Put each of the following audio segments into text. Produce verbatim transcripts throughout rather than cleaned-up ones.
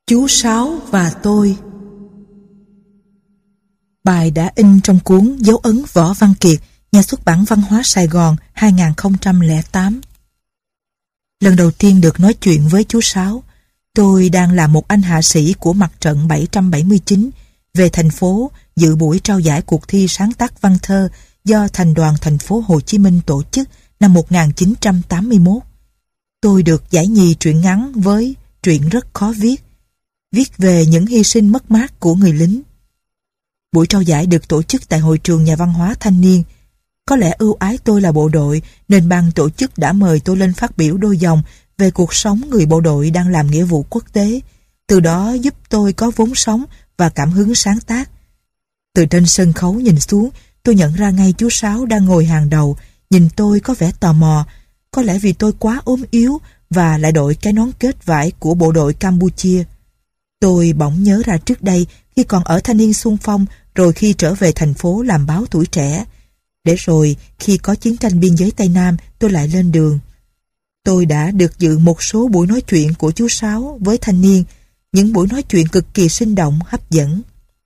Chú Sáu và tôi. Bài đã in trong cuốn Dấu ấn Võ Văn Kiệt, nhà xuất bản Văn hóa Sài Gòn hai nghìn không trăm lẻ tám. Lần đầu tiên được nói chuyện với chú Sáu, tôi đang là một anh hạ sĩ của mặt trận bảy trăm bảy mươi chín, về thành phố dự buổi trao giải cuộc thi sáng tác văn thơ do Thành đoàn thành phố Hồ Chí Minh tổ chức năm một nghìn chín trăm tám mươi mốt. Tôi được giải nhì truyện ngắn với Truyện rất khó viết, viết về những hy sinh mất mát của người lính. Buổi trao giải được tổ chức tại hội trường Nhà văn hóa Thanh niên. Có lẽ ưu ái tôi là bộ đội nên ban tổ chức đã mời tôi lên phát biểu đôi dòng về cuộc sống người bộ đội đang làm nghĩa vụ quốc tế, từ đó giúp tôi có vốn sống và cảm hứng sáng tác. Từ trên sân khấu nhìn xuống, tôi nhận ra ngay chú Sáu đang ngồi hàng đầu, nhìn tôi có vẻ tò mò, có lẽ vì tôi quá ốm yếu và lại đội cái nón kết vải của bộ đội Campuchia. Tôi bỗng nhớ ra trước đây khi còn ở Thanh niên xung phong, rồi khi trở về thành phố làm báo Tuổi Trẻ. Để rồi khi có chiến tranh biên giới Tây Nam, tôi lại lên đường. Tôi đã được dự một số buổi nói chuyện của chú Sáu với thanh niên, những buổi nói chuyện cực kỳ sinh động, hấp dẫn.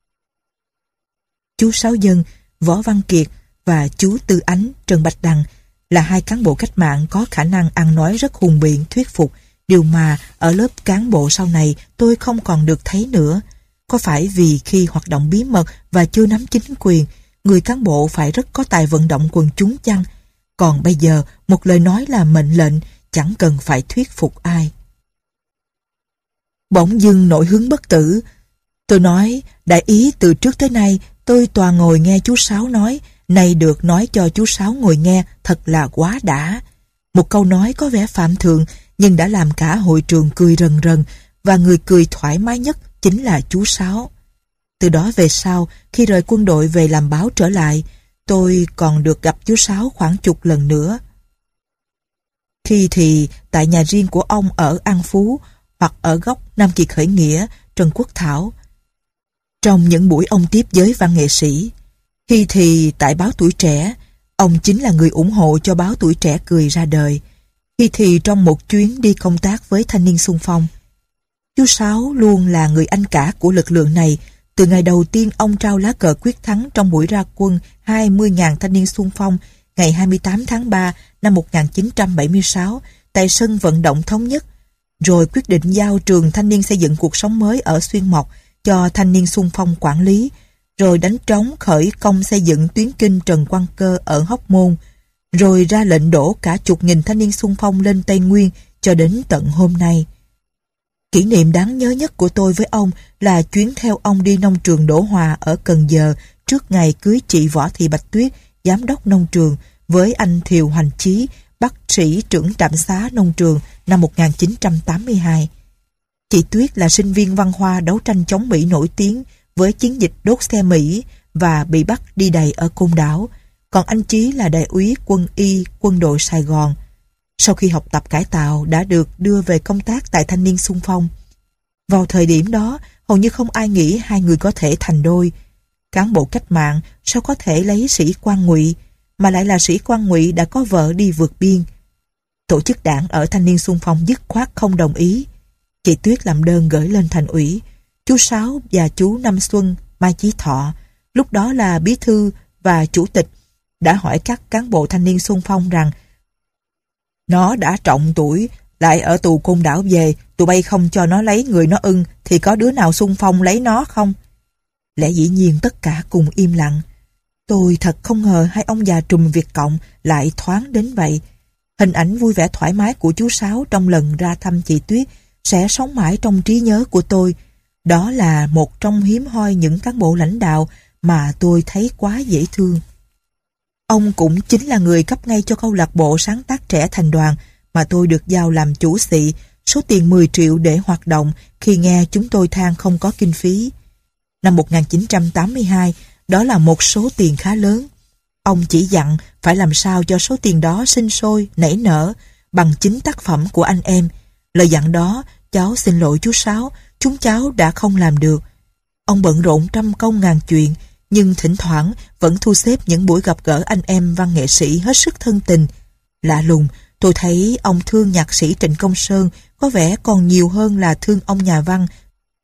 Chú Sáu Dân, Võ Văn Kiệt và chú Tư Ánh, Trần Bạch Đằng là hai cán bộ cách mạng có khả năng ăn nói rất hùng biện, thuyết phục, điều mà ở lớp cán bộ sau này tôi không còn được thấy nữa. Có phải vì khi hoạt động bí mật và chưa nắm chính quyền, người cán bộ phải rất có tài vận động quần chúng chăng? Còn bây giờ, một lời nói là mệnh lệnh, chẳng cần phải thuyết phục ai. Bỗng dưng nổi hứng bất tử. Tôi nói, đại ý từ trước tới nay, tôi toàn ngồi nghe chú Sáu nói, nay được nói cho chú Sáu ngồi nghe, thật là quá đã. Một câu nói có vẻ phạm thượng, nhưng đã làm cả hội trường cười rần rần, và người cười thoải mái nhất chính là chú Sáu. Từ đó về sau, khi rời quân đội về làm báo trở lại, tôi còn được gặp chú Sáu khoảng chục lần nữa. Khi thì tại nhà riêng của ông ở An Phú, hoặc ở góc Nam Kỳ Khởi Nghĩa, Trần Quốc Thảo. Trong những buổi ông tiếp giới văn nghệ sĩ. Khi thì tại báo Tuổi Trẻ, ông chính là người ủng hộ cho báo Tuổi Trẻ cười ra đời. Khi thì trong một chuyến đi công tác với thanh niên xung phong. Chú Sáu luôn là người anh cả của lực lượng này. Từ ngày đầu tiên ông trao lá cờ quyết thắng trong buổi ra quân hai mươi nghìn thanh niên xung phong ngày hai mươi tám tháng ba năm một nghìn chín trăm bảy mươi sáu tại sân vận động Thống Nhất, rồi quyết định giao trường thanh niên xây dựng cuộc sống mới ở Xuyên Mộc cho thanh niên xung phong quản lý, rồi đánh trống khởi công xây dựng tuyến kinh Trần Quang Cơ ở Hóc Môn, rồi ra lệnh đổ cả chục nghìn thanh niên xung phong lên Tây Nguyên cho đến tận hôm nay. Kỷ niệm đáng nhớ nhất của tôi với ông là chuyến theo ông đi nông trường Đỗ Hòa ở Cần Giờ trước ngày cưới chị Võ Thị Bạch Tuyết, giám đốc nông trường, với anh Thiều Hoành Chí, bác sĩ trưởng trạm xá nông trường năm một nghìn chín trăm tám mươi hai. Chị Tuyết là sinh viên văn hoa đấu tranh chống Mỹ nổi tiếng với chiến dịch đốt xe Mỹ và bị bắt đi đày ở Côn Đảo, còn anh Chí là đại úy quân y quân đội Sài Gòn. Sau khi học tập cải tạo đã được đưa về công tác tại thanh niên xung phong. Vào thời điểm đó, hầu như không ai nghĩ hai người có thể thành đôi. Cán bộ cách mạng sao có thể lấy sĩ quan ngụy, mà lại là sĩ quan ngụy đã có vợ đi vượt biên. Tổ chức đảng ở thanh niên xung phong dứt khoát không đồng ý. Chị Tuyết làm đơn gửi lên thành ủy. Chú Sáu và chú Năm Xuân, Mai Chí Thọ, lúc đó là bí thư và chủ tịch, đã hỏi các cán bộ thanh niên xung phong rằng nó đã trọng tuổi, lại ở tù Côn Đảo về, tụi bay không cho nó lấy người nó ưng thì có đứa nào xung phong lấy nó không? Lẽ dĩ nhiên tất cả cùng im lặng. Tôi thật không ngờ hai ông già trùm Việt Cộng lại thoáng đến vậy. Hình ảnh vui vẻ thoải mái của chú Sáu trong lần ra thăm chị Tuyết sẽ sống mãi trong trí nhớ của tôi. Đó là một trong hiếm hoi những cán bộ lãnh đạo mà tôi thấy quá dễ thương. Ông cũng chính là người cấp ngay cho câu lạc bộ sáng tác trẻ Thành đoàn mà tôi được giao làm chủ xị, số tiền mười triệu để hoạt động khi nghe chúng tôi than không có kinh phí. Năm một nghìn chín trăm tám mươi hai, đó là một số tiền khá lớn. Ông chỉ dặn phải làm sao cho số tiền đó sinh sôi, nảy nở bằng chính tác phẩm của anh em. Lời dặn đó, cháu xin lỗi chú Sáu, chúng cháu đã không làm được. Ông bận rộn trăm công ngàn chuyện, nhưng thỉnh thoảng vẫn thu xếp những buổi gặp gỡ anh em văn nghệ sĩ hết sức thân tình. Lạ lùng, tôi thấy ông thương nhạc sĩ Trịnh Công Sơn có vẻ còn nhiều hơn là thương ông nhà văn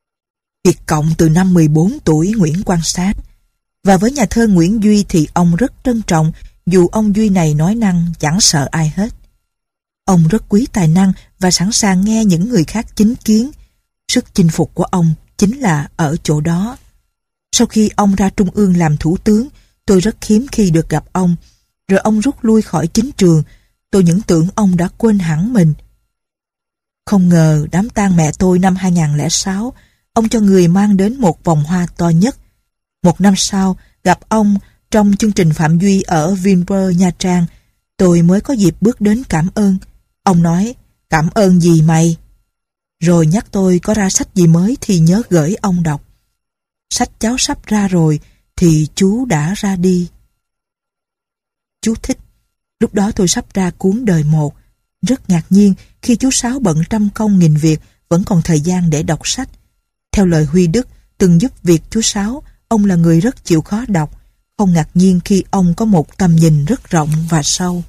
Việt Cộng từ năm mười bốn tuổi Nguyễn Quang Sáng. Và với nhà thơ Nguyễn Duy thì ông rất trân trọng, dù ông Duy này nói năng chẳng sợ ai hết. Ông rất quý tài năng và sẵn sàng nghe những người khác chính kiến. Sức chinh phục của ông chính là ở chỗ đó. Sau khi ông ra Trung ương làm thủ tướng, tôi rất hiếm khi được gặp ông. Rồi ông rút lui khỏi chính trường, tôi những tưởng ông đã quên hẳn mình. Không ngờ đám tang mẹ tôi năm hai nghìn lẻ sáu, ông cho người mang đến một vòng hoa to nhất. Một năm sau, gặp ông trong chương trình Phạm Duy ở Vinpearl, Nha Trang, tôi mới có dịp bước đến cảm ơn. Ông nói, cảm ơn gì mày? Rồi nhắc tôi có ra sách gì mới thì nhớ gửi ông đọc. Sách cháu sắp ra rồi thì chú đã ra đi. Chú thích. Lúc đó tôi sắp ra cuốn Đời Một. Rất ngạc nhiên khi chú Sáu bận trăm công nghìn việc vẫn còn thời gian để đọc sách. Theo lời Huy Đức từng giúp việc chú Sáu, ông là người rất chịu khó đọc. Không ngạc nhiên khi ông có một tầm nhìn rất rộng và sâu.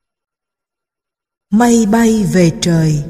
Mây bay về trời.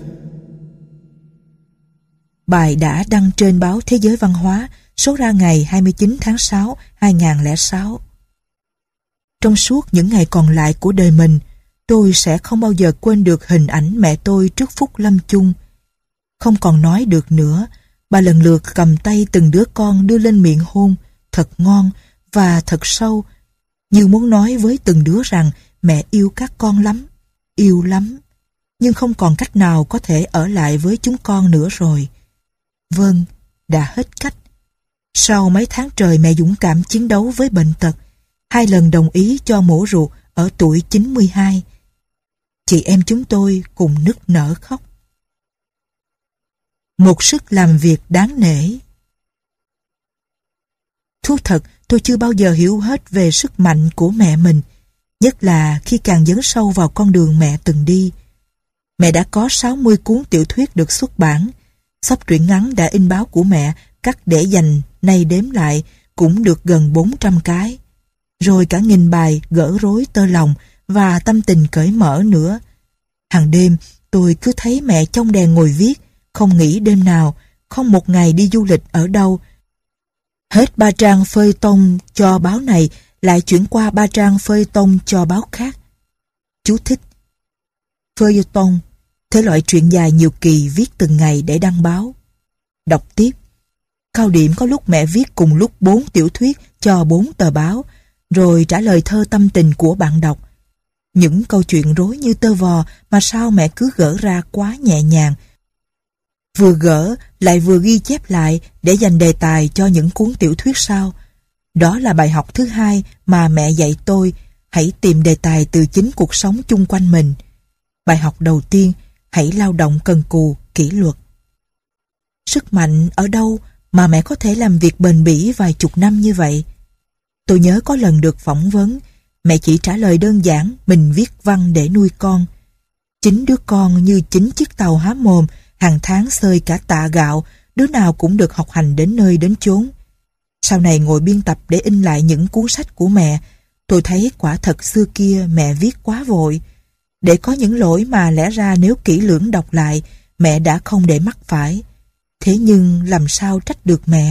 Bài đã đăng trên báo Thế giới Văn hóa, số ra ngày hai mươi chín tháng sáu, hai nghìn lẻ sáu. Trong suốt những ngày còn lại của đời mình, tôi sẽ không bao giờ quên được hình ảnh mẹ tôi trước phút lâm chung. Không còn nói được nữa, bà lần lượt cầm tay từng đứa con đưa lên miệng hôn, thật ngon và thật sâu, như muốn nói với từng đứa rằng mẹ yêu các con lắm, yêu lắm, nhưng không còn cách nào có thể ở lại với chúng con nữa rồi. Vâng, đã hết cách. Sau mấy tháng trời mẹ dũng cảm chiến đấu với bệnh tật, hai lần đồng ý cho mổ ruột ở tuổi chín mươi hai. Chị em chúng tôi cùng nức nở khóc. Một sức làm việc đáng nể. Thú thật, tôi chưa bao giờ hiểu hết về sức mạnh của mẹ mình, nhất là khi càng dấn sâu vào con đường mẹ từng đi. Mẹ đã có sáu mươi cuốn tiểu thuyết được xuất bản. Sắp truyện ngắn đã in báo của mẹ, cắt để dành, nay đếm lại, cũng được gần bốn trăm cái. Rồi cả nghìn bài gỡ rối tơ lòng và tâm tình cởi mở nữa. Hàng đêm, tôi cứ thấy mẹ trong đèn ngồi viết, không nghỉ đêm nào, không một ngày đi du lịch ở đâu. Hết ba trang phơi tông cho báo này, lại chuyển qua ba trang phơi tông cho báo khác. Chú thích. Phơi tông, thể loại truyện dài nhiều kỳ viết từng ngày để đăng báo. Đọc tiếp. Cao điểm có lúc mẹ viết cùng lúc bốn tiểu thuyết cho bốn tờ báo, rồi trả lời thơ tâm tình của bạn đọc. Những câu chuyện rối như tơ vò mà sao mẹ cứ gỡ ra quá nhẹ nhàng. Vừa gỡ lại vừa ghi chép lại để dành đề tài cho những cuốn tiểu thuyết sau. Đó là bài học thứ hai mà mẹ dạy tôi, hãy tìm đề tài từ chính cuộc sống chung quanh mình. Bài học đầu tiên, hãy lao động cần cù, kỷ luật. Sức mạnh ở đâu mà mẹ có thể làm việc bền bỉ vài chục năm như vậy? Tôi nhớ có lần được phỏng vấn, mẹ chỉ trả lời đơn giản mình viết văn để nuôi con. Chính đứa con như chính chiếc tàu há mồm, hàng tháng xơi cả tạ gạo, đứa nào cũng được học hành đến nơi đến chốn. Sau này ngồi biên tập để in lại những cuốn sách của mẹ, tôi thấy quả thật xưa kia mẹ viết quá vội. Để có những lỗi mà lẽ ra nếu kỹ lưỡng đọc lại, mẹ đã không để mắc phải. Thế nhưng làm sao trách được mẹ?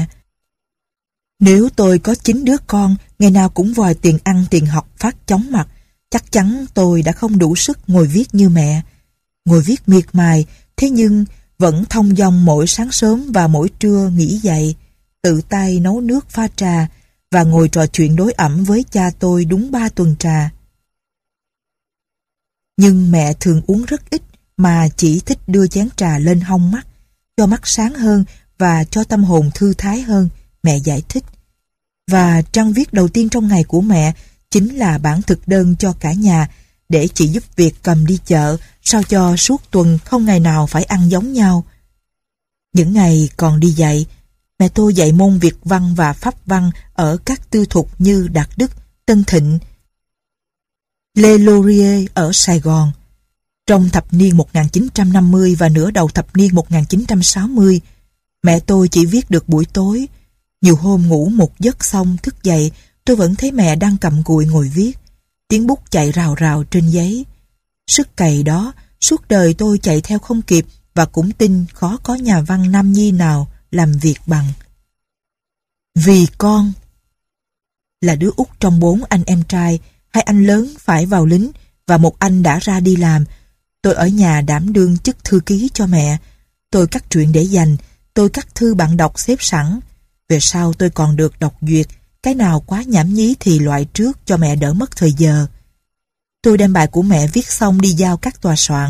Nếu tôi có chín đứa con, ngày nào cũng vòi tiền ăn tiền học phát chóng mặt, chắc chắn tôi đã không đủ sức ngồi viết như mẹ. Ngồi viết miệt mài, thế nhưng vẫn thông dong mỗi sáng sớm và mỗi trưa nghỉ dậy, tự tay nấu nước pha trà và ngồi trò chuyện đối ẩm với cha tôi đúng ba tuần trà. Nhưng mẹ thường uống rất ít mà chỉ thích đưa chén trà lên hông mắt, cho mắt sáng hơn và cho tâm hồn thư thái hơn, mẹ giải thích. Và trang viết đầu tiên trong ngày của mẹ chính là bản thực đơn cho cả nhà, để chị giúp việc cầm đi chợ, sao cho suốt tuần không ngày nào phải ăn giống nhau. Những ngày còn đi dạy, mẹ tôi dạy môn Việt văn và Pháp văn ở các tư thục như Đạt Đức, Tân Thịnh, Lê Laurier ở Sài Gòn. Trong thập niên một nghìn chín trăm năm mươi và nửa đầu thập niên một nghìn chín trăm sáu mươi, mẹ tôi chỉ viết được buổi tối. Nhiều hôm ngủ một giấc xong thức dậy, tôi vẫn thấy mẹ đang cầm gùi ngồi viết. Tiếng bút chạy rào rào trên giấy. Sức cày đó, suốt đời tôi chạy theo không kịp và cũng tin khó có nhà văn nam nhi nào làm việc bằng. Vì con. Là đứa út trong bốn anh em trai, hai anh lớn phải vào lính và một anh đã ra đi làm. Tôi ở nhà đảm đương chức thư ký cho mẹ. Tôi cắt truyện để dành, tôi cắt thư bạn đọc xếp sẵn. Về sau tôi còn được đọc duyệt, cái nào quá nhảm nhí thì loại trước cho mẹ đỡ mất thời giờ. Tôi đem bài của mẹ viết xong đi giao các tòa soạn.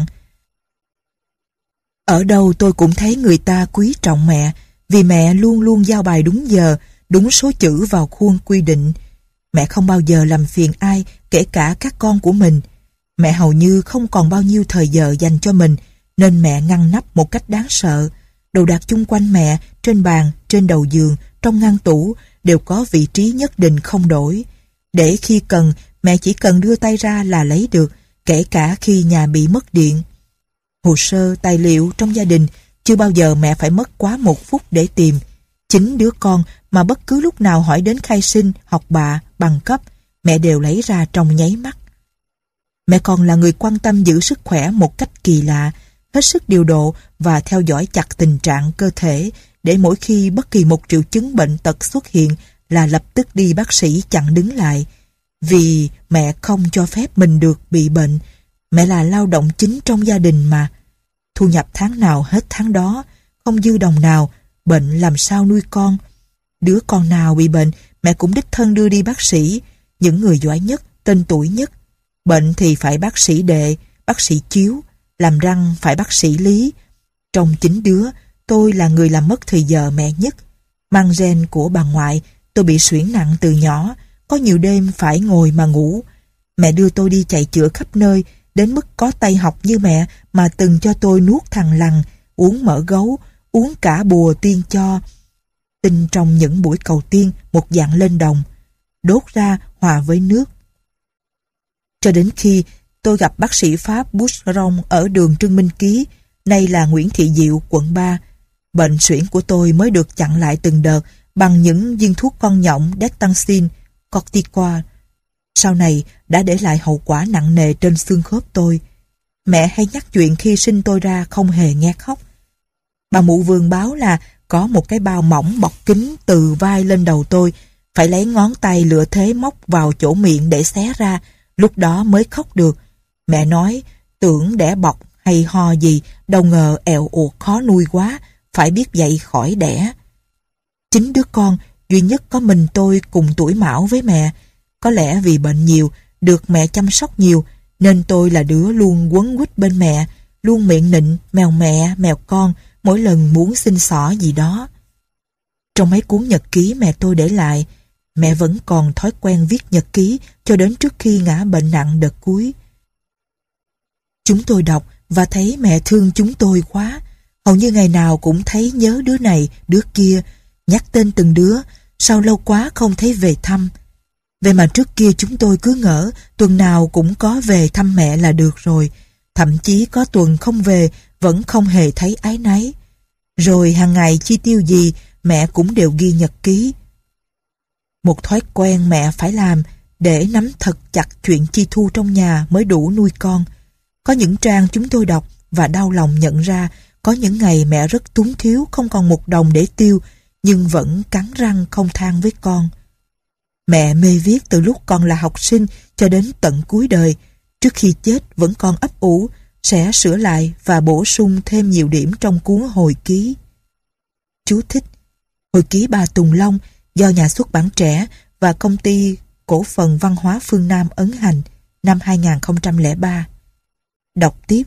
Ở đâu tôi cũng thấy người ta quý trọng mẹ, vì mẹ luôn luôn giao bài đúng giờ, đúng số chữ vào khuôn quy định. Mẹ không bao giờ làm phiền ai, kể cả các con của mình. Mẹ hầu như không còn bao nhiêu thời giờ dành cho mình, nên mẹ ngăn nắp một cách đáng sợ. Đồ đạc chung quanh mẹ, trên bàn, trên đầu giường, trong ngăn tủ, đều có vị trí nhất định không đổi. Để khi cần, mẹ chỉ cần đưa tay ra là lấy được, kể cả khi nhà bị mất điện. Hồ sơ, tài liệu trong gia đình, chưa bao giờ mẹ phải mất quá một phút để tìm. Chính đứa con mà bất cứ lúc nào hỏi đến khai sinh, học bạ, bằng cấp, mẹ đều lấy ra trong nháy mắt. Mẹ còn là người quan tâm giữ sức khỏe một cách kỳ lạ, hết sức điều độ và theo dõi chặt tình trạng cơ thể, để mỗi khi bất kỳ một triệu chứng bệnh tật xuất hiện là lập tức đi bác sĩ chặn đứng lại. Vì mẹ không cho phép mình được bị bệnh. Mẹ là lao động chính trong gia đình mà. Thu nhập tháng nào hết tháng đó, không dư đồng nào, bệnh làm sao nuôi con. Đứa con nào bị bệnh, mẹ cũng đích thân đưa đi bác sĩ, những người giỏi nhất, tên tuổi nhất. Bệnh thì phải bác sĩ Đệ, bác sĩ Chiếu, làm răng phải bác sĩ Lý. Trong chín đứa, tôi là người làm mất thời giờ mẹ nhất. Mang gen của bà ngoại, tôi bị suyễn nặng từ nhỏ, có nhiều đêm phải ngồi mà ngủ. Mẹ đưa tôi đi chạy chữa khắp nơi, đến mức có tay học như mẹ mà từng cho tôi nuốt thằng lằn, uống mỡ gấu, uống cả bùa tiên cho. Tinh trong những buổi cầu tiên một dạng lên đồng, đốt ra hòa với nước. Cho đến khi tôi gặp bác sĩ Pháp Boucheron ở đường Trương Minh Ký, nay là Nguyễn Thị Diệu, quận ba. Bệnh suyễn của tôi mới được chặn lại từng đợt bằng những viên thuốc con nhộng Detanxin, Corticoid. Sau này đã để lại hậu quả nặng nề trên xương khớp tôi. Mẹ hay nhắc chuyện khi sinh tôi ra không hề nghe khóc. Bà mụ vườn báo là có một cái bao mỏng bọc kín từ vai lên đầu tôi, phải lấy ngón tay lựa thế móc vào chỗ miệng để xé ra, lúc đó mới khóc được. Mẹ nói tưởng đẻ bọc hay ho gì, đâu ngờ èo uột khó nuôi quá, phải biết dậy khỏi đẻ. Chính đứa con duy nhất có mình tôi cùng tuổi mão với mẹ. Có lẽ vì bệnh nhiều, được mẹ chăm sóc nhiều, nên tôi là đứa luôn quấn quýt bên mẹ, luôn miệng nịnh mèo mẹ, mèo con mỗi lần muốn xin xỏ gì đó. Trong mấy cuốn nhật ký mẹ tôi để lại, mẹ vẫn còn thói quen viết nhật ký cho đến trước khi ngã bệnh nặng đợt cuối. Chúng tôi đọc và thấy mẹ thương chúng tôi quá, hầu như ngày nào cũng thấy nhớ đứa này, đứa kia, nhắc tên từng đứa, sao lâu quá không thấy về thăm. Vậy mà trước kia chúng tôi cứ ngỡ tuần nào cũng có về thăm mẹ là được rồi, thậm chí có tuần không về vẫn không hề thấy áy náy. Rồi hàng ngày chi tiêu gì mẹ cũng đều ghi nhật ký. Một thói quen mẹ phải làm để nắm thật chặt chuyện chi thu trong nhà mới đủ nuôi con. Có những trang chúng tôi đọc và đau lòng nhận ra có những ngày mẹ rất túng thiếu, không còn một đồng để tiêu, nhưng vẫn cắn răng không than với con. Mẹ mê viết từ lúc còn là học sinh cho đến tận cuối đời. Trước khi chết vẫn còn ấp ủ sẽ sửa lại và bổ sung thêm nhiều điểm trong cuốn hồi ký. Chú thích: hồi ký bà Tùng Long do nhà xuất bản Trẻ và công ty cổ phần văn hóa Phương Nam ấn hành năm hai nghìn không trăm lẻ ba. Đọc tiếp.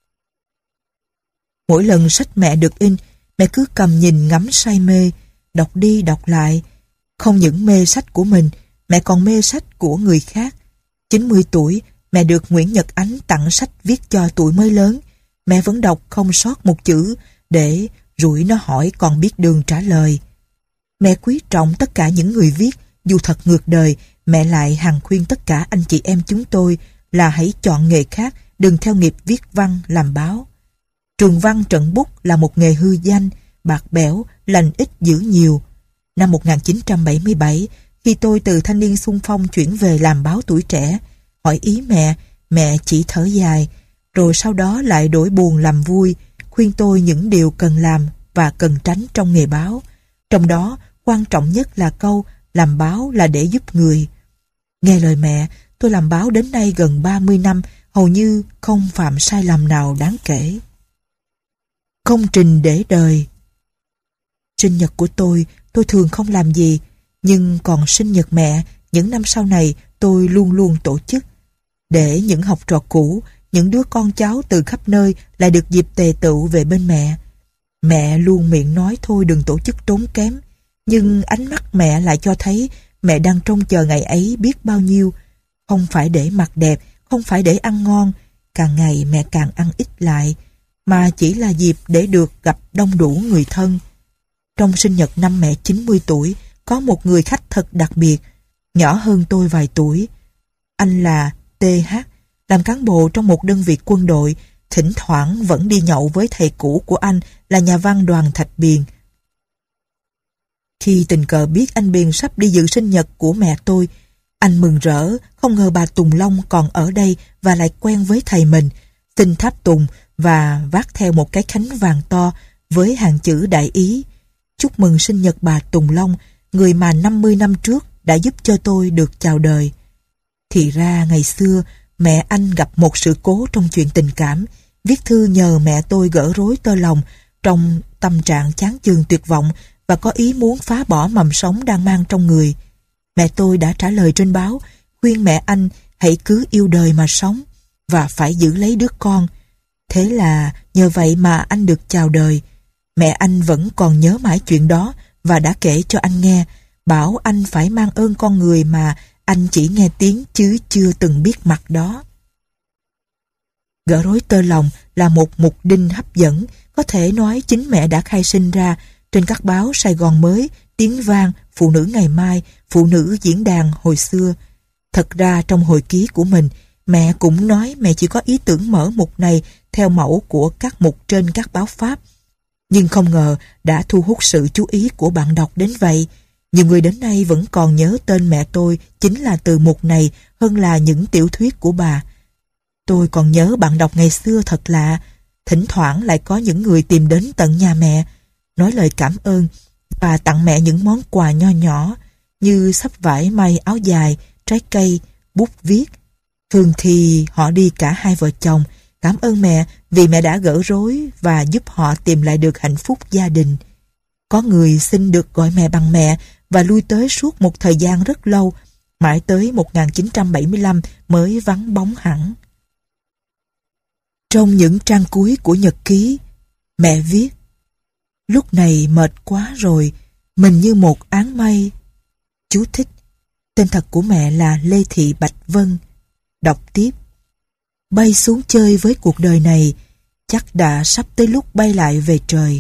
Mỗi lần sách mẹ được in, mẹ cứ cầm nhìn ngắm say mê, đọc đi đọc lại. Không những mê sách của mình, mẹ còn mê sách của người khác. chín mươi tuổi, mẹ được Nguyễn Nhật Ánh tặng sách viết cho tuổi mới lớn. Mẹ vẫn đọc không sót một chữ, để rủi nó hỏi còn biết đường trả lời. Mẹ quý trọng tất cả những người viết, dù thật ngược đời, mẹ lại hằng khuyên tất cả anh chị em chúng tôi là hãy chọn nghề khác, đừng theo nghiệp viết văn làm báo. Trường văn trận bút là một nghề hư danh, bạc bẽo, lành ít dữ nhiều. Năm một nghìn chín trăm bảy mươi bảy, khi tôi từ thanh niên xung phong chuyển về làm báo Tuổi Trẻ, hỏi ý mẹ, mẹ chỉ thở dài, rồi sau đó lại đổi buồn làm vui, khuyên tôi những điều cần làm và cần tránh trong nghề báo. Trong đó, quan trọng nhất là câu làm báo là để giúp người. Nghe lời mẹ, tôi làm báo đến nay gần ba mươi năm, hầu như không phạm sai lầm nào đáng kể. Công trình để đời. Sinh nhật của tôi, tôi thường không làm gì, nhưng còn sinh nhật mẹ, những năm sau này tôi luôn luôn tổ chức. Để những học trò cũ, những đứa con cháu từ khắp nơi lại được dịp tề tựu về bên mẹ. Mẹ luôn miệng nói thôi đừng tổ chức tốn kém, nhưng ánh mắt mẹ lại cho thấy mẹ đang trông chờ ngày ấy biết bao nhiêu. Không phải để mặc đẹp, không phải để ăn ngon, càng ngày mẹ càng ăn ít lại, mà chỉ là dịp để được gặp đông đủ người thân. Trong sinh nhật năm mẹ chín mươi tuổi, có một người khách thật đặc biệt, nhỏ hơn tôi vài tuổi. Anh là tê hát, làm cán bộ trong một đơn vị quân đội, thỉnh thoảng vẫn đi nhậu với thầy cũ của anh là nhà văn Đoàn Thạch Biền. Khi tình cờ biết anh Biền sắp đi dự sinh nhật của mẹ tôi, anh mừng rỡ, không ngờ bà Tùng Long còn ở đây và lại quen với thầy mình, xin tháp tùng và vác theo một cái khánh vàng to với hàng chữ đại ý: chúc mừng sinh nhật bà Tùng Long, người mà năm mươi năm trước đã giúp cho tôi được chào đời. Thì ra ngày xưa mẹ anh gặp một sự cố trong chuyện tình cảm, viết thư nhờ mẹ tôi gỡ rối tơ lòng trong tâm trạng chán chường tuyệt vọng và có ý muốn phá bỏ mầm sống đang mang trong người. Mẹ tôi đã trả lời trên báo, khuyên mẹ anh hãy cứ yêu đời mà sống và phải giữ lấy đứa con. Thế là nhờ vậy mà anh được chào đời. Mẹ anh vẫn còn nhớ mãi chuyện đó và đã kể cho anh nghe, bảo anh phải mang ơn con người mà anh chỉ nghe tiếng chứ chưa từng biết mặt đó. Gỡ rối tơ lòng là một mục đinh hấp dẫn, có thể nói chính mẹ đã khai sinh ra trên các báo Sài Gòn Mới, Tiếng Vang, Phụ Nữ Ngày Mai, Phụ Nữ Diễn Đàn hồi xưa. Thật ra trong hồi ký của mình, mẹ cũng nói mẹ chỉ có ý tưởng mở mục này theo mẫu của các mục trên các báo Pháp. Nhưng không ngờ đã thu hút sự chú ý của bạn đọc đến vậy. Nhiều người đến nay vẫn còn nhớ tên mẹ tôi chính là từ mục này hơn là những tiểu thuyết của bà. Tôi còn nhớ bạn đọc ngày xưa thật lạ. Thỉnh thoảng lại có những người tìm đến tận nhà mẹ, nói lời cảm ơn và tặng mẹ những món quà nho nhỏ như xấp vải may áo dài, trái cây, bút viết. Thường thì họ đi cả hai vợ chồng, cảm ơn mẹ vì mẹ đã gỡ rối và giúp họ tìm lại được hạnh phúc gia đình. Có người xin được gọi mẹ bằng mẹ và lui tới suốt một thời gian rất lâu, mãi tới một nghìn chín trăm bảy mươi lăm mới vắng bóng hẳn. Trong những trang cuối của nhật ký, mẹ viết: lúc này mệt quá rồi, mình như một áng mây. Chú thích: tên thật của mẹ là Lê Thị Bạch Vân. Đọc tiếp: bay xuống chơi với cuộc đời này, chắc đã sắp tới lúc bay lại về trời.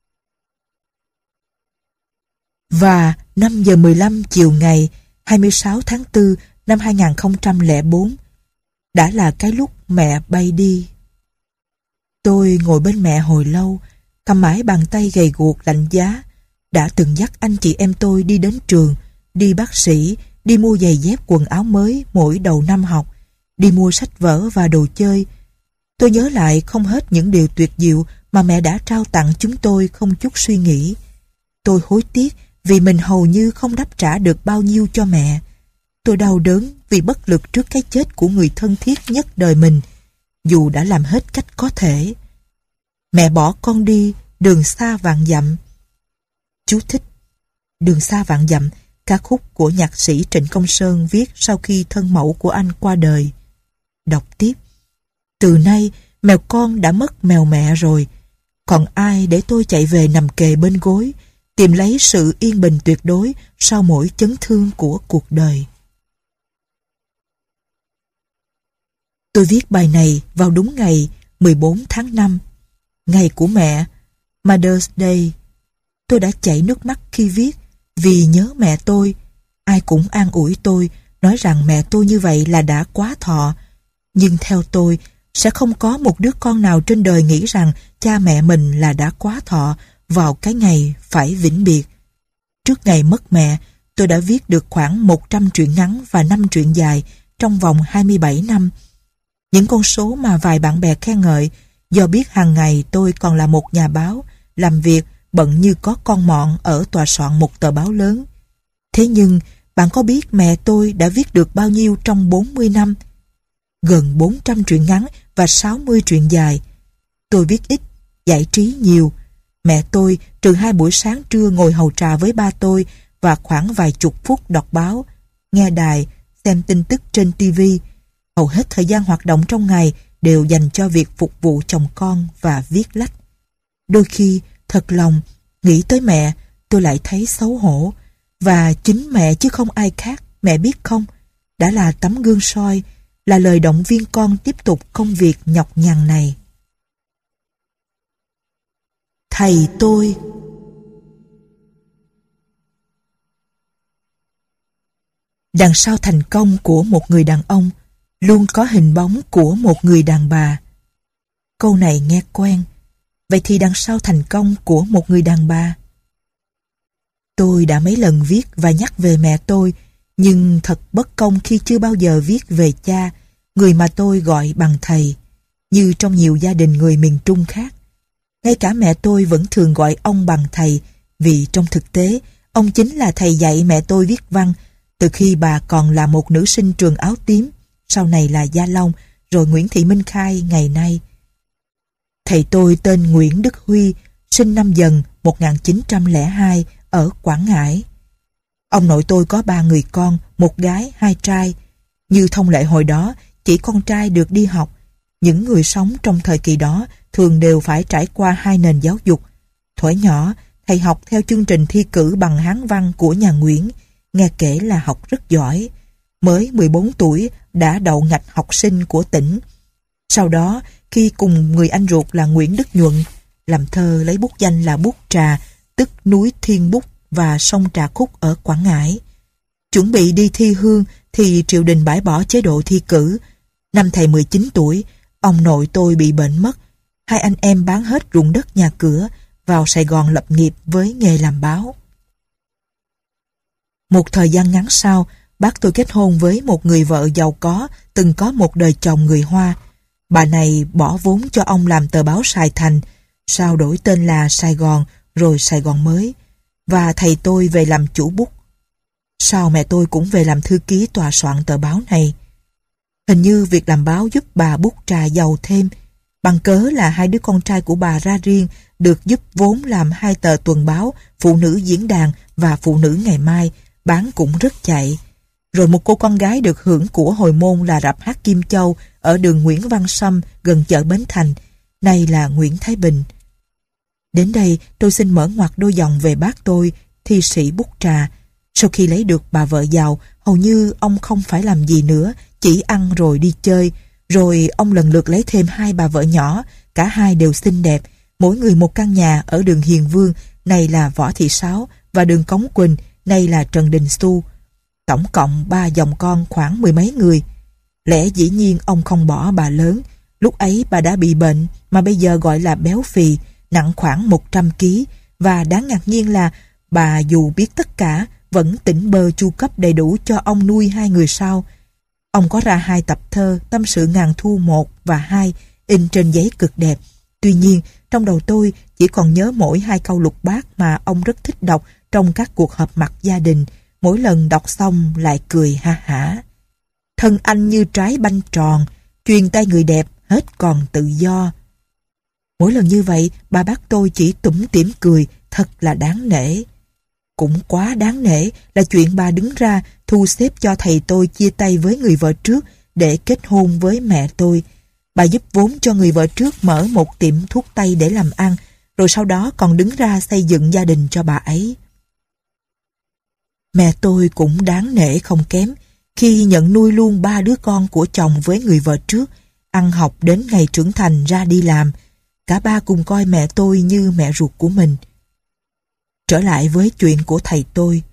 Và năm giờ mười lăm chiều ngày hai mươi sáu tháng tư năm hai nghìn không trăm lẻ bốn đã là cái lúc mẹ bay đi. Tôi ngồi bên mẹ hồi lâu, cầm mãi bàn tay gầy guộc lạnh giá. Đã từng dắt anh chị em tôi đi đến trường, đi bác sĩ, đi mua giày dép quần áo mới mỗi đầu năm học, đi mua sách vở và đồ chơi. Tôi nhớ lại không hết những điều tuyệt diệu mà mẹ đã trao tặng chúng tôi không chút suy nghĩ. Tôi hối tiếc vì mình hầu như không đáp trả được bao nhiêu cho mẹ. Tôi đau đớn vì bất lực trước cái chết của người thân thiết nhất đời mình, dù đã làm hết cách có thể. Mẹ bỏ con đi đường xa vạn dặm. Chú thích: Đường xa vạn dặm, ca khúc của nhạc sĩ Trịnh Công Sơn viết sau khi thân mẫu của anh qua đời. Đọc tiếp: từ nay mèo con đã mất mèo mẹ rồi, còn ai để tôi chạy về nằm kề bên gối, tìm lấy sự yên bình tuyệt đối sau mỗi chấn thương của cuộc đời. Tôi viết bài này vào đúng ngày mười bốn tháng năm, ngày của mẹ, Mother's Day. Tôi đã chảy nước mắt khi viết vì nhớ mẹ tôi. Ai cũng an ủi tôi, nói rằng mẹ tôi như vậy là đã quá thọ. Nhưng theo tôi, sẽ không có một đứa con nào trên đời nghĩ rằng cha mẹ mình là đã quá thọ vào cái ngày phải vĩnh biệt. Trước ngày mất mẹ, tôi đã viết được khoảng một trăm truyện ngắn và năm truyện dài trong vòng hai mươi bảy năm. Những con số mà vài bạn bè khen ngợi do biết hàng ngày tôi còn là một nhà báo, làm việc bận như có con mọn ở tòa soạn một tờ báo lớn. Thế nhưng, bạn có biết mẹ tôi đã viết được bao nhiêu trong bốn mươi năm? Gần bốn trăm truyện ngắn và sáu mươi truyện dài. Tôi viết ít, giải trí nhiều. Mẹ tôi trừ hai buổi sáng trưa ngồi hầu trà với ba tôi và khoảng vài chục phút đọc báo, nghe đài, xem tin tức trên ti vi. Hầu hết thời gian hoạt động trong ngày đều dành cho việc phục vụ chồng con và viết lách. Đôi khi, thật lòng, nghĩ tới mẹ, tôi lại thấy xấu hổ. Và chính mẹ chứ không ai khác, mẹ biết không, đã là tấm gương soi, là lời động viên con tiếp tục công việc nhọc nhằn này. Thầy tôi. Đằng sau thành công của một người đàn ông luôn có hình bóng của một người đàn bà. Câu này nghe quen. Vậy thì đằng sau thành công của một người đàn bà? Tôi đã mấy lần viết và nhắc về mẹ tôi, nhưng thật bất công khi chưa bao giờ viết về cha, người mà tôi gọi bằng thầy, như trong nhiều gia đình người miền Trung khác. Ngay cả mẹ tôi vẫn thường gọi ông bằng thầy, vì trong thực tế, ông chính là thầy dạy mẹ tôi viết văn, từ khi bà còn là một nữ sinh trường áo tím, sau này là Gia Long, rồi Nguyễn Thị Minh Khai ngày nay. Thầy tôi tên Nguyễn Đức Huy, sinh năm Dần một nghìn chín trăm lẻ hai ở Quảng Ngãi. Ông nội tôi có ba người con, một gái, hai trai. Như thông lệ hồi đó, chỉ con trai được đi học. Những người sống trong thời kỳ đó thường đều phải trải qua hai nền giáo dục. Thuở nhỏ, thầy học theo chương trình thi cử bằng Hán văn của nhà Nguyễn, nghe kể là học rất giỏi. Mới mười bốn tuổi đã đậu ngạch học sinh của tỉnh. Sau đó, khi cùng người anh ruột là Nguyễn Đức Nhuận, làm thơ lấy bút danh là Bút Trà, tức núi Thiên Bút và sông Trà Khúc ở Quảng Ngãi. Chuẩn bị đi thi hương thì triều đình bãi bỏ chế độ thi cử. Năm thầy mười chín tuổi, ông nội tôi bị bệnh mất. Hai anh em bán hết ruộng đất nhà cửa, vào Sài Gòn lập nghiệp với nghề làm báo. Một thời gian ngắn sau, bác tôi kết hôn với một người vợ giàu có, từng có một đời chồng người Hoa. Bà này bỏ vốn cho ông làm tờ báo Sài Thành, sau đổi tên là Sài Gòn, rồi Sài Gòn Mới, và thầy tôi về làm chủ bút. Sau mẹ tôi cũng về làm thư ký tòa soạn tờ báo này. Hình như việc làm báo giúp bà Bút Trà giàu thêm, bằng cớ là hai đứa con trai của bà ra riêng được giúp vốn làm hai tờ tuần báo Phụ Nữ Diễn Đàn và Phụ Nữ Ngày Mai, bán cũng rất chạy. Rồi một cô con gái được hưởng của hồi môn là rạp hát Kim Châu ở đường Nguyễn Văn Sâm gần chợ Bến Thành, nay là Nguyễn Thái Bình. Đến đây tôi xin mở ngoặt đôi dòng về bác tôi, thi sĩ Bút Trà. Sau khi lấy được bà vợ giàu, hầu như ông không phải làm gì nữa, chỉ ăn rồi đi chơi. Rồi ông lần lượt lấy thêm hai bà vợ nhỏ, cả hai đều xinh đẹp, mỗi người một căn nhà ở đường Hiền Vương, này là Võ Thị Sáu, và đường Cống Quỳnh, này là Trần Đình Xu. Tổng cộng ba dòng con khoảng mười mấy người. Lẽ dĩ nhiên ông không bỏ bà lớn. Lúc ấy bà đã bị bệnh, mà bây giờ gọi là béo phì, nặng khoảng một trăm ki lô gam, và đáng ngạc nhiên là bà dù biết tất cả vẫn tỉnh bơ chu cấp đầy đủ cho ông nuôi hai người sau. Ông có ra hai tập thơ Tâm sự ngàn thu một và hai, in trên giấy cực đẹp. Tuy nhiên, trong đầu tôi chỉ còn nhớ mỗi hai câu lục bát mà ông rất thích đọc trong các cuộc họp mặt gia đình. Mỗi lần đọc xong lại cười ha hả. Thân anh như trái banh tròn, truyền tay người đẹp hết còn tự do. Mỗi lần như vậy, bà bác tôi chỉ tủm tỉm cười, thật là đáng nể. Cũng quá đáng nể là chuyện bà đứng ra thu xếp cho thầy tôi chia tay với người vợ trước để kết hôn với mẹ tôi. Bà giúp vốn cho người vợ trước mở một tiệm thuốc tây để làm ăn, rồi sau đó còn đứng ra xây dựng gia đình cho bà ấy. Mẹ tôi cũng đáng nể không kém khi nhận nuôi luôn ba đứa con của chồng với người vợ trước, ăn học đến ngày trưởng thành ra đi làm. Cả ba cùng coi mẹ tôi như mẹ ruột của mình. Trở lại với chuyện của thầy tôi.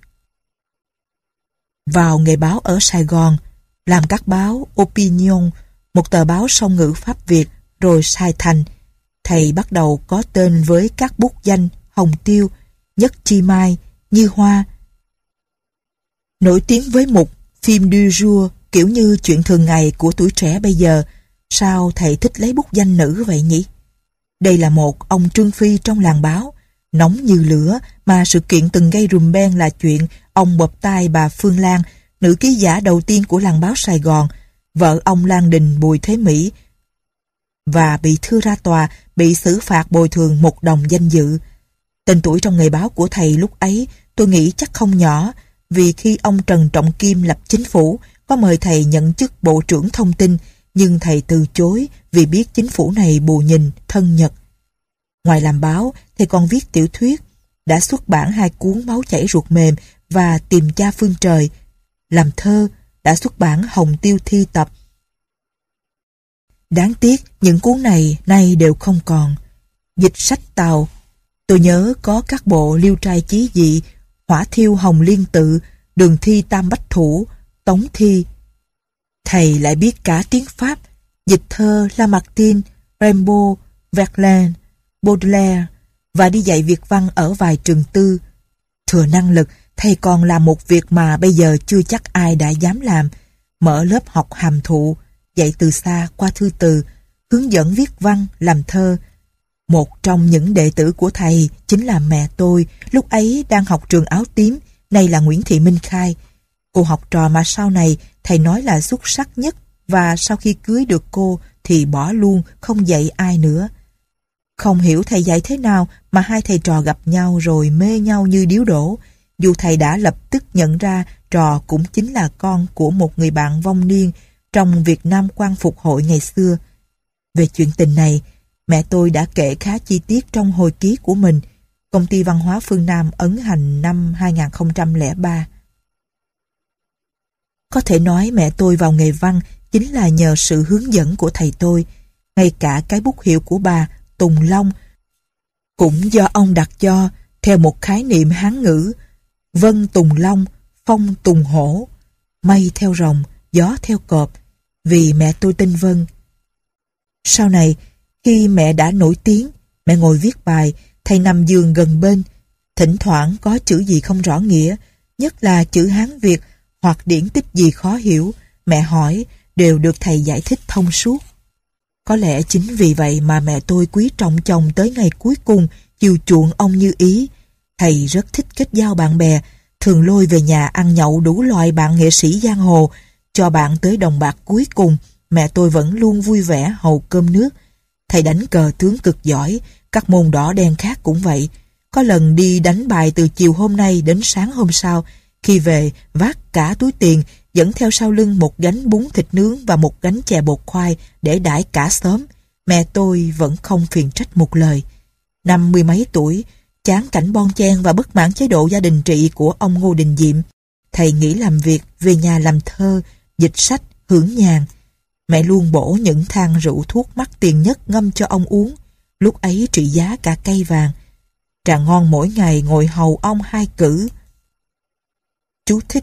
Vào nghề báo ở Sài Gòn, làm các báo Opinion, một tờ báo song ngữ Pháp Việt, rồi Sài Thành, thầy bắt đầu có tên với các bút danh Hồng Tiêu, Nhất Chi Mai, Như Hoa. Nổi tiếng với mục phim du jour, kiểu như chuyện thường ngày của tuổi trẻ bây giờ. Sao thầy thích lấy bút danh nữ vậy nhỉ? Đây là một ông Trương Phi trong làng báo. Nóng như lửa, mà sự kiện từng gây rùm beng là chuyện ông bập tai bà Phương Lan, nữ ký giả đầu tiên của làng báo Sài Gòn, vợ ông Lan Đình Bùi Thế Mỹ, và bị thưa ra tòa, bị xử phạt bồi thường một đồng danh dự. Tên tuổi trong nghề báo của thầy lúc ấy tôi nghĩ chắc không nhỏ, vì khi ông Trần Trọng Kim lập chính phủ, có mời thầy nhận chức Bộ trưởng Thông tin, nhưng thầy từ chối vì biết chính phủ này bù nhìn, thân Nhật. Ngoài làm báo, thầy còn viết tiểu thuyết, đã xuất bản hai cuốn Máu chảy ruột mềm và Tìm cha phương trời. Làm thơ, đã xuất bản Hồng Tiêu Thi tập. Đáng tiếc, những cuốn này nay đều không còn. Dịch sách Tàu, tôi nhớ có các bộ Liêu trai chí dị, Hỏa thiêu Hồng Liên tự, Đường thi Tam Bách thủ, Tống thi. Thầy lại biết cả tiếng Pháp, dịch thơ Lamartine, Rimbaud, Verlaine, Baudelaire, và đi dạy Việt văn ở vài trường tư. Thừa năng lực, thầy còn làm một việc mà bây giờ chưa chắc ai đã dám làm, mở lớp học hàm thụ, dạy từ xa qua thư từ, hướng dẫn viết văn, làm thơ. Một trong những đệ tử của thầy chính là mẹ tôi, lúc ấy đang học trường Áo Tím, nay là Nguyễn Thị Minh Khai. Cô học trò mà sau này thầy nói là xuất sắc nhất, và sau khi cưới được cô thì bỏ luôn, không dạy ai nữa. Không hiểu thầy dạy thế nào mà hai thầy trò gặp nhau rồi mê nhau như điếu đổ, dù thầy đã lập tức nhận ra trò cũng chính là con của một người bạn vong niên trong Việt Nam Quang Phục Hội ngày xưa. Về chuyện tình này, mẹ tôi đã kể khá chi tiết trong hồi ký của mình, Công ty Văn hóa Phương Nam ấn hành năm hai nghìn không trăm lẻ ba. Có thể nói mẹ tôi vào nghề văn chính là nhờ sự hướng dẫn của thầy tôi. Ngay cả cái bút hiệu của bà, Tùng Long, cũng do ông đặt cho theo một khái niệm Hán ngữ: vân tùng long, phong tùng hổ, mây theo rồng, gió theo cọp, vì mẹ tôi tên Vân. Sau này, khi mẹ đã nổi tiếng, mẹ ngồi viết bài, thầy nằm giường gần bên. Thỉnh thoảng có chữ gì không rõ nghĩa, nhất là chữ Hán Việt hoặc điển tích gì khó hiểu, mẹ hỏi, đều được thầy giải thích thông suốt. Có lẽ chính vì vậy mà mẹ tôi quý trọng chồng tới ngày cuối cùng, chiều chuộng ông như ý. Thầy rất thích kết giao bạn bè, thường lôi về nhà ăn nhậu đủ loại bạn nghệ sĩ giang hồ, cho bạn tới đồng bạc cuối cùng, mẹ tôi vẫn luôn vui vẻ hầu cơm nước. Thầy đánh cờ tướng cực giỏi, các môn đỏ đen khác cũng vậy. Có lần đi đánh bài từ chiều hôm nay đến sáng hôm sau, khi về vác cả túi tiền, dẫn theo sau lưng một gánh bún thịt nướng và một gánh chè bột khoai để đãi cả xóm. Mẹ tôi vẫn không phiền trách một lời. Năm mươi mấy tuổi, chán cảnh bon chen và bất mãn chế độ gia đình trị của ông Ngô Đình Diệm, thầy nghỉ làm việc, về nhà làm thơ, dịch sách, hưởng nhàn. Mẹ luôn bổ những thang rượu thuốc mắc tiền nhất ngâm cho ông uống, lúc ấy trị giá cả cây vàng. Trà ngon mỗi ngày ngồi hầu ông hai cữ. Chú thích: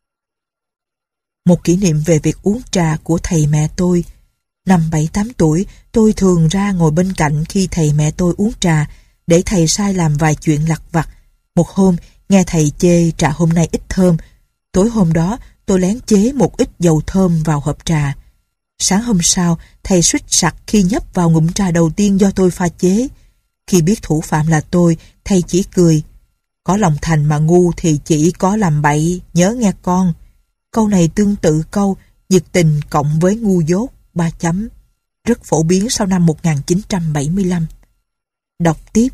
một kỷ niệm về việc uống trà của thầy mẹ tôi. Năm bảy tám tuổi, tôi thường ra ngồi bên cạnh khi thầy mẹ tôi uống trà, để thầy sai làm vài chuyện lặt vặt. Một hôm, nghe thầy chê trà hôm nay ít thơm. Tối hôm đó, tôi lén chế một ít dầu thơm vào hộp trà. Sáng hôm sau, thầy suýt sặc khi nhấp vào ngụm trà đầu tiên do tôi pha chế. Khi biết thủ phạm là tôi, thầy chỉ cười: có lòng thành mà ngu thì chỉ có làm bậy, nhớ nghe con. Câu này tương tự câu nhiệt tình cộng với ngu dốt, ba chấm, rất phổ biến sau năm một nghìn chín trăm bảy mươi lăm. Đọc tiếp: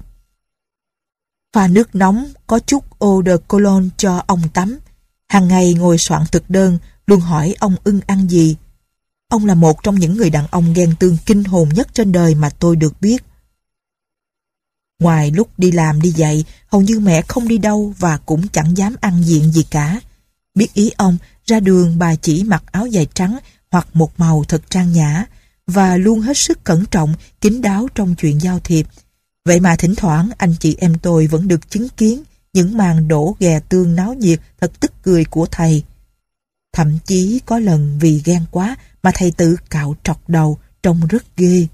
pha nước nóng có chút eau de cologne cho ông tắm. Hàng ngày ngồi soạn thực đơn, luôn hỏi ông ưng ăn gì. Ông là một trong những người đàn ông ghen tương kinh hồn nhất trên đời mà tôi được biết. Ngoài lúc đi làm đi dạy, hầu như mẹ không đi đâu và cũng chẳng dám ăn diện gì cả. Biết ý ông, ra đường bà chỉ mặc áo dài trắng hoặc một màu thật trang nhã, và luôn hết sức cẩn trọng, kín đáo trong chuyện giao thiệp. Vậy mà thỉnh thoảng anh chị em tôi vẫn được chứng kiến những màn đổ ghè tương náo nhiệt thật tức cười của thầy. Thậm chí có lần vì ghen quá mà thầy tự cạo trọc đầu, trông rất ghê.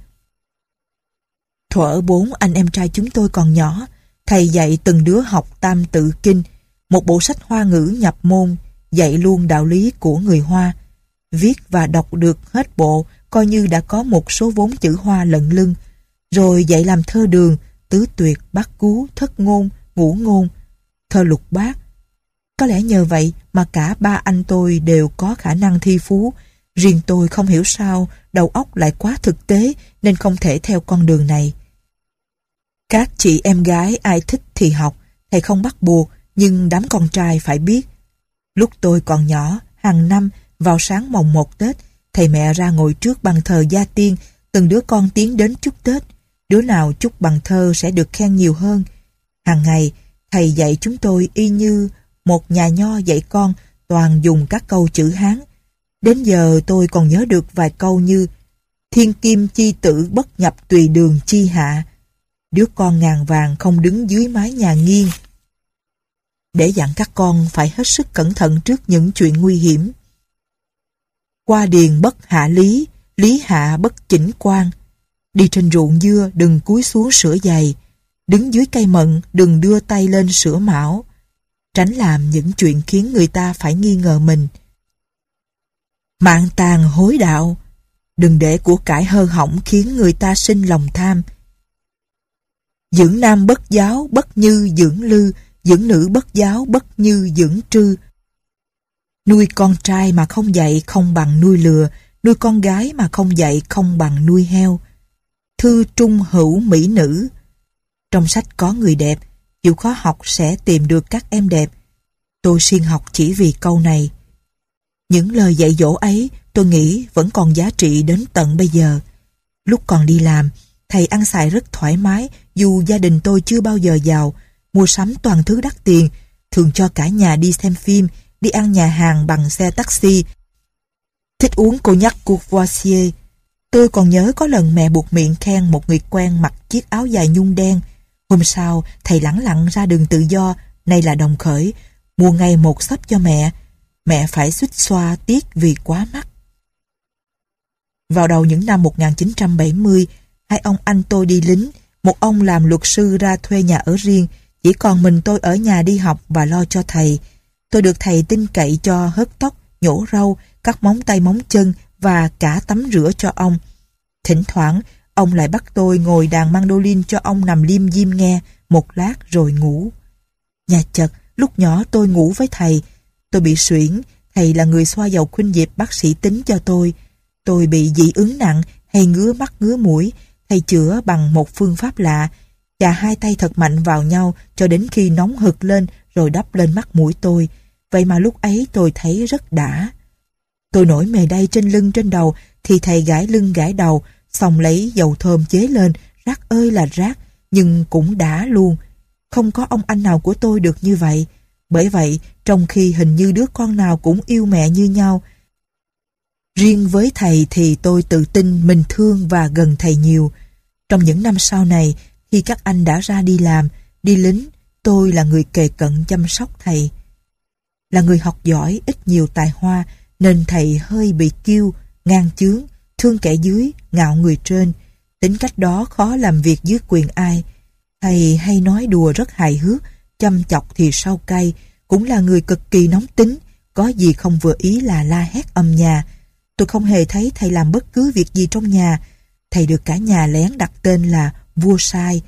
Thuở bốn anh em trai chúng tôi còn nhỏ, thầy dạy từng đứa học Tam Tự Kinh, một bộ sách Hoa ngữ nhập môn, dạy luôn đạo lý của người Hoa. Viết và đọc được hết bộ, coi như đã có một số vốn chữ Hoa lận lưng. Rồi dạy làm thơ đường, tứ tuyệt, bát cú, thất ngôn, ngũ ngôn, thơ lục bát. Có lẽ nhờ vậy mà cả ba anh tôi đều có khả năng thi phú. Riêng tôi không hiểu sao đầu óc lại quá thực tế nên không thể theo con đường này. Các chị em gái ai thích thì học, thầy không bắt buộc, nhưng đám con trai phải biết. Lúc tôi còn nhỏ, hàng năm vào sáng mồng một Tết, thầy mẹ ra ngồi trước bàn thờ gia tiên, từng đứa con tiến đến chúc Tết. Đứa nào chúc bằng thơ sẽ được khen nhiều hơn. Hàng ngày, thầy dạy chúng tôi y như một nhà nho dạy con, toàn dùng các câu chữ Hán. Đến giờ tôi còn nhớ được vài câu như thiên kim chi tử bất nhập tùy đường chi hạ. Đứa con ngàn vàng không đứng dưới mái nhà nghiêng. Để dặn các con phải hết sức cẩn thận trước những chuyện nguy hiểm. Qua điền bất hạ lý, lý hạ bất chỉnh quan. Đi trên ruộng dưa đừng cúi xuống sửa giày. Đứng dưới cây mận đừng đưa tay lên sửa mão. Tránh làm những chuyện khiến người ta phải nghi ngờ mình. Mạng tàn hối đạo. Đừng để của cải hơ hỏng khiến người ta sinh lòng tham. Dưỡng nam bất giáo bất như dưỡng lư, dưỡng nữ bất giáo bất như dưỡng trư. Nuôi con trai mà không dạy không bằng nuôi lừa, nuôi con gái mà không dạy không bằng nuôi heo. Thư trung hữu mỹ nữ. Trong sách có người đẹp, chịu khó học sẽ tìm được các em đẹp. Tôi siêng học chỉ vì câu này. Những lời dạy dỗ ấy tôi nghĩ vẫn còn giá trị đến tận bây giờ. Lúc còn đi làm, thầy ăn xài rất thoải mái dù gia đình tôi chưa bao giờ giàu, mua sắm toàn thứ đắt tiền, thường cho cả nhà đi xem phim, đi ăn nhà hàng bằng xe taxi. Thích uống cognac Courvoisier. Tôi còn nhớ có lần mẹ buộc miệng khen một người quen mặc chiếc áo dài nhung đen. Hôm sau, thầy lẳng lặng ra đường Tự Do, nay là Đồng Khởi, mua ngay một xấp cho mẹ. Mẹ phải xuýt xoa tiếc vì quá mắc. Vào đầu những năm một nghìn chín trăm bảy mươi, hai ông anh tôi đi lính, một ông làm luật sư ra thuê nhà ở riêng, chỉ còn mình tôi ở nhà đi học và lo cho thầy. Tôi được thầy tin cậy cho hớt tóc, nhổ râu, cắt móng tay móng chân và cả tắm rửa cho ông. Thỉnh thoảng, ông lại bắt tôi ngồi đàn mandolin cho ông nằm liêm diêm nghe một lát rồi ngủ. Nhà chật, lúc nhỏ tôi ngủ với thầy. Tôi bị suyễn, thầy là người xoa dầu khuynh diệp bác sĩ tính cho tôi. Tôi bị dị ứng nặng hay ngứa mắt ngứa mũi, thầy chữa bằng một phương pháp lạ, chà hai tay thật mạnh vào nhau cho đến khi nóng hực lên rồi đắp lên mắt mũi tôi. Vậy mà lúc ấy tôi thấy rất đã. Tôi nổi mề đay trên lưng trên đầu thì thầy gãi lưng gãi đầu, xong lấy dầu thơm chế lên, rát ơi là rát, nhưng cũng đã luôn. Không có ông anh nào của tôi được như vậy. Bởi vậy, trong khi hình như đứa con nào cũng yêu mẹ như nhau, riêng với thầy thì tôi tự tin mình thương và gần thầy nhiều. Trong những năm sau này, khi các anh đã ra đi làm, đi lính, tôi là người kề cận chăm sóc thầy. Là người học giỏi, ít nhiều tài hoa, nên thầy hơi bị kiêu, ngang chướng, thương kẻ dưới, ngạo người trên. Tính cách đó khó làm việc dưới quyền ai. Thầy hay nói đùa rất hài hước, chăm chọc thì sau cay, cũng là người cực kỳ nóng tính, có gì không vừa ý là la hét âm nhà. Tôi không hề thấy thầy làm bất cứ việc gì trong nhà. Thầy được cả nhà lén đặt tên là vua sai.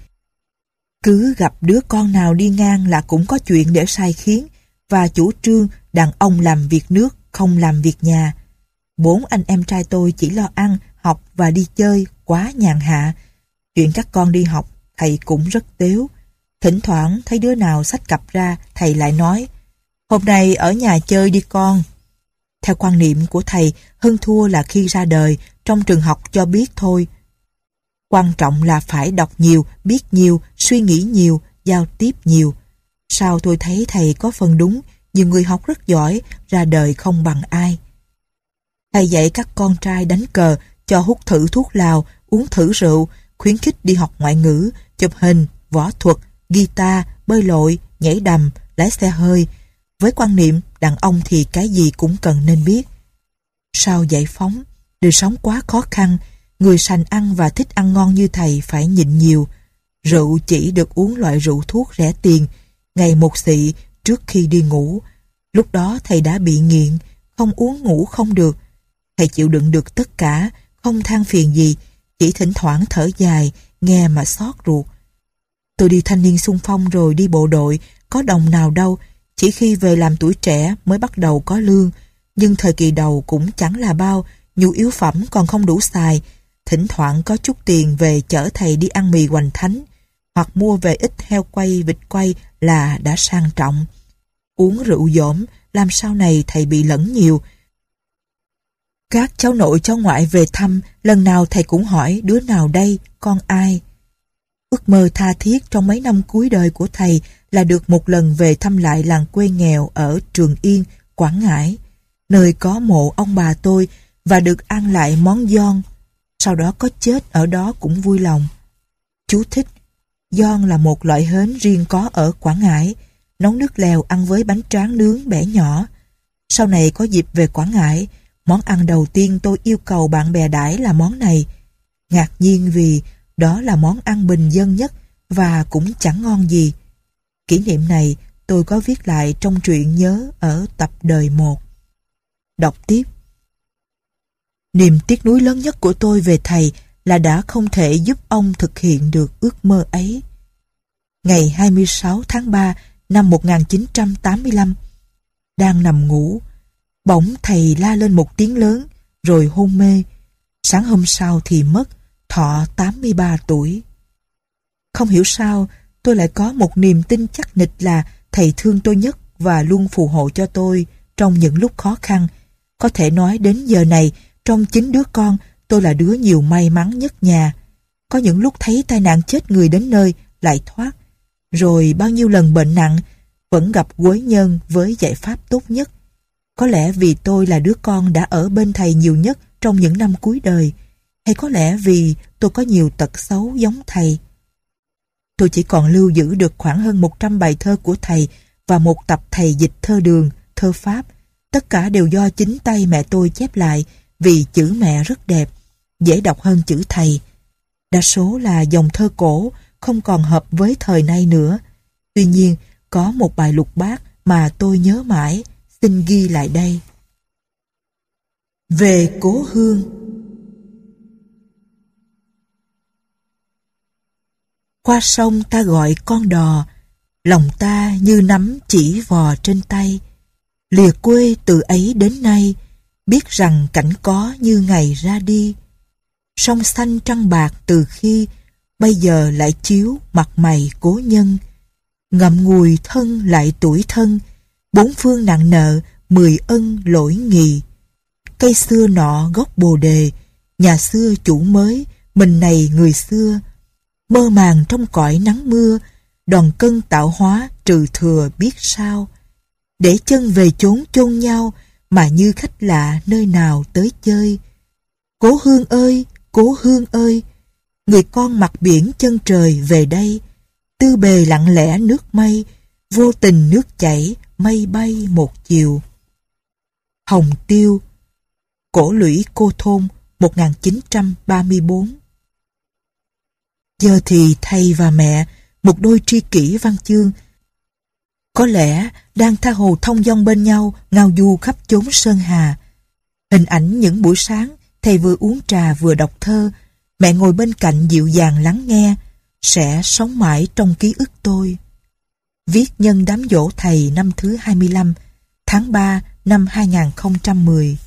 Cứ gặp đứa con nào đi ngang là cũng có chuyện để sai khiến, và chủ trương đàn ông làm việc nước, không làm việc nhà. Bốn anh em trai tôi chỉ lo ăn, học và đi chơi, quá nhàn hạ. Chuyện các con đi học, thầy cũng rất tếu. Thỉnh thoảng thấy đứa nào xách cặp ra, thầy lại nói, hôm nay ở nhà chơi đi con. Theo quan niệm của thầy, hơn thua là khi ra đời, trong trường học cho biết thôi. Quan trọng là phải đọc nhiều, biết nhiều, suy nghĩ nhiều, giao tiếp nhiều. Sao tôi thấy thầy có phần đúng, nhiều người học rất giỏi, ra đời không bằng ai. Thầy dạy các con trai đánh cờ, cho hút thử thuốc lào, uống thử rượu, khuyến khích đi học ngoại ngữ, chụp hình, võ thuật, guitar, bơi lội, nhảy đầm, lái xe hơi. Với quan niệm đàn ông thì cái gì cũng cần nên biết. Sau giải phóng, đời sống quá khó khăn, người sành ăn và thích ăn ngon như thầy phải nhịn nhiều. Rượu chỉ được uống loại rượu thuốc rẻ tiền, ngày một xị trước khi đi ngủ. Lúc đó thầy đã bị nghiện, không uống ngủ không được. Thầy chịu đựng được tất cả, không than phiền gì, chỉ thỉnh thoảng thở dài, nghe mà xót ruột. Tôi đi thanh niên xung phong rồi đi bộ đội, có đồng nào đâu, chỉ khi về làm tuổi trẻ mới bắt đầu có lương, nhưng thời kỳ đầu cũng chẳng là bao, nhu yếu phẩm còn không đủ xài, thỉnh thoảng có chút tiền về chở thầy đi ăn mì Hoành Thánh, hoặc mua về ít heo quay, vịt quay là đã sang trọng. Uống rượu dỗm, làm sau này thầy bị lẫn nhiều. Các cháu nội cháu ngoại về thăm, lần nào thầy cũng hỏi đứa nào đây, con ai. Ước mơ tha thiết trong mấy năm cuối đời của thầy là được một lần về thăm lại làng quê nghèo ở Trường Yên, Quảng Ngãi, nơi có mộ ông bà tôi, và được ăn lại món giòn. Sau đó có chết ở đó cũng vui lòng. Chú thích: giòn là một loại hến riêng có ở Quảng Ngãi, nấu nước lèo ăn với bánh tráng nướng bẻ nhỏ. Sau này có dịp về Quảng Ngãi, món ăn đầu tiên tôi yêu cầu bạn bè đãi là món này. Ngạc nhiên vì đó là món ăn bình dân nhất và cũng chẳng ngon gì. Kỷ niệm này tôi có viết lại trong truyện nhớ ở tập đời một. Đọc tiếp. Niềm tiếc nuối lớn nhất của tôi về thầy là đã không thể giúp ông thực hiện được ước mơ ấy. Ngày hai mươi sáu tháng ba năm một nghìn chín trăm tám mươi lăm, đang nằm ngủ, bỗng thầy la lên một tiếng lớn rồi hôn mê. Sáng hôm sau thì mất, thọ tám mươi ba tuổi. Không hiểu sao tôi lại có một niềm tin chắc nịch là thầy thương tôi nhất và luôn phù hộ cho tôi trong những lúc khó khăn. Có thể nói đến giờ này, trong chín đứa con, tôi là đứa nhiều may mắn nhất nhà. Có những lúc thấy tai nạn chết người đến nơi lại thoát, rồi bao nhiêu lần bệnh nặng vẫn gặp quế nhân với giải pháp tốt nhất. Có lẽ vì tôi là đứa con đã ở bên thầy nhiều nhất trong những năm cuối đời, hay có lẽ vì tôi có nhiều tật xấu giống thầy. Tôi chỉ còn lưu giữ được khoảng hơn một trăm bài thơ của thầy và một tập thầy dịch thơ Đường, thơ Pháp. Tất cả đều do chính tay mẹ tôi chép lại vì chữ mẹ rất đẹp, dễ đọc hơn chữ thầy. Đa số là dòng thơ cổ, không còn hợp với thời nay nữa. Tuy nhiên, có một bài lục bát mà tôi nhớ mãi, xin ghi lại đây. Về cố hương. Qua sông ta gọi con đò, lòng ta như nắm chỉ vò trên tay. Lìa quê từ ấy đến nay, biết rằng cảnh có như ngày ra đi. Sông xanh trăng bạc từ khi, bây giờ lại chiếu mặt mày cố nhân. Ngậm ngùi thân lại tuổi thân, bốn phương nặng nợ, mười ân lỗi nghì. Cây xưa nọ gốc bồ đề, nhà xưa chủ mới, mình này người xưa. Mơ màng trong cõi nắng mưa, đòn cân tạo hóa trừ thừa biết sao. Để chân về chốn chôn nhau, mà như khách lạ nơi nào tới chơi. Cố hương ơi, cố hương ơi, người con mặt biển chân trời về đây. Tư bề lặng lẽ nước mây, vô tình nước chảy, mây bay một chiều. Hồng Tiêu, Cổ Lũy Cô Thôn, một nghìn chín trăm ba mươi tư. Giờ thì thầy và mẹ, một đôi tri kỷ văn chương, có lẽ đang tha hồ thông dong bên nhau, ngao du khắp chốn sơn hà. Hình ảnh những buổi sáng, thầy vừa uống trà vừa đọc thơ, mẹ ngồi bên cạnh dịu dàng lắng nghe, sẽ sống mãi trong ký ức tôi. Viết nhân đám giỗ thầy năm thứ hai mươi lăm, tháng ba năm hai nghìn không trăm mười.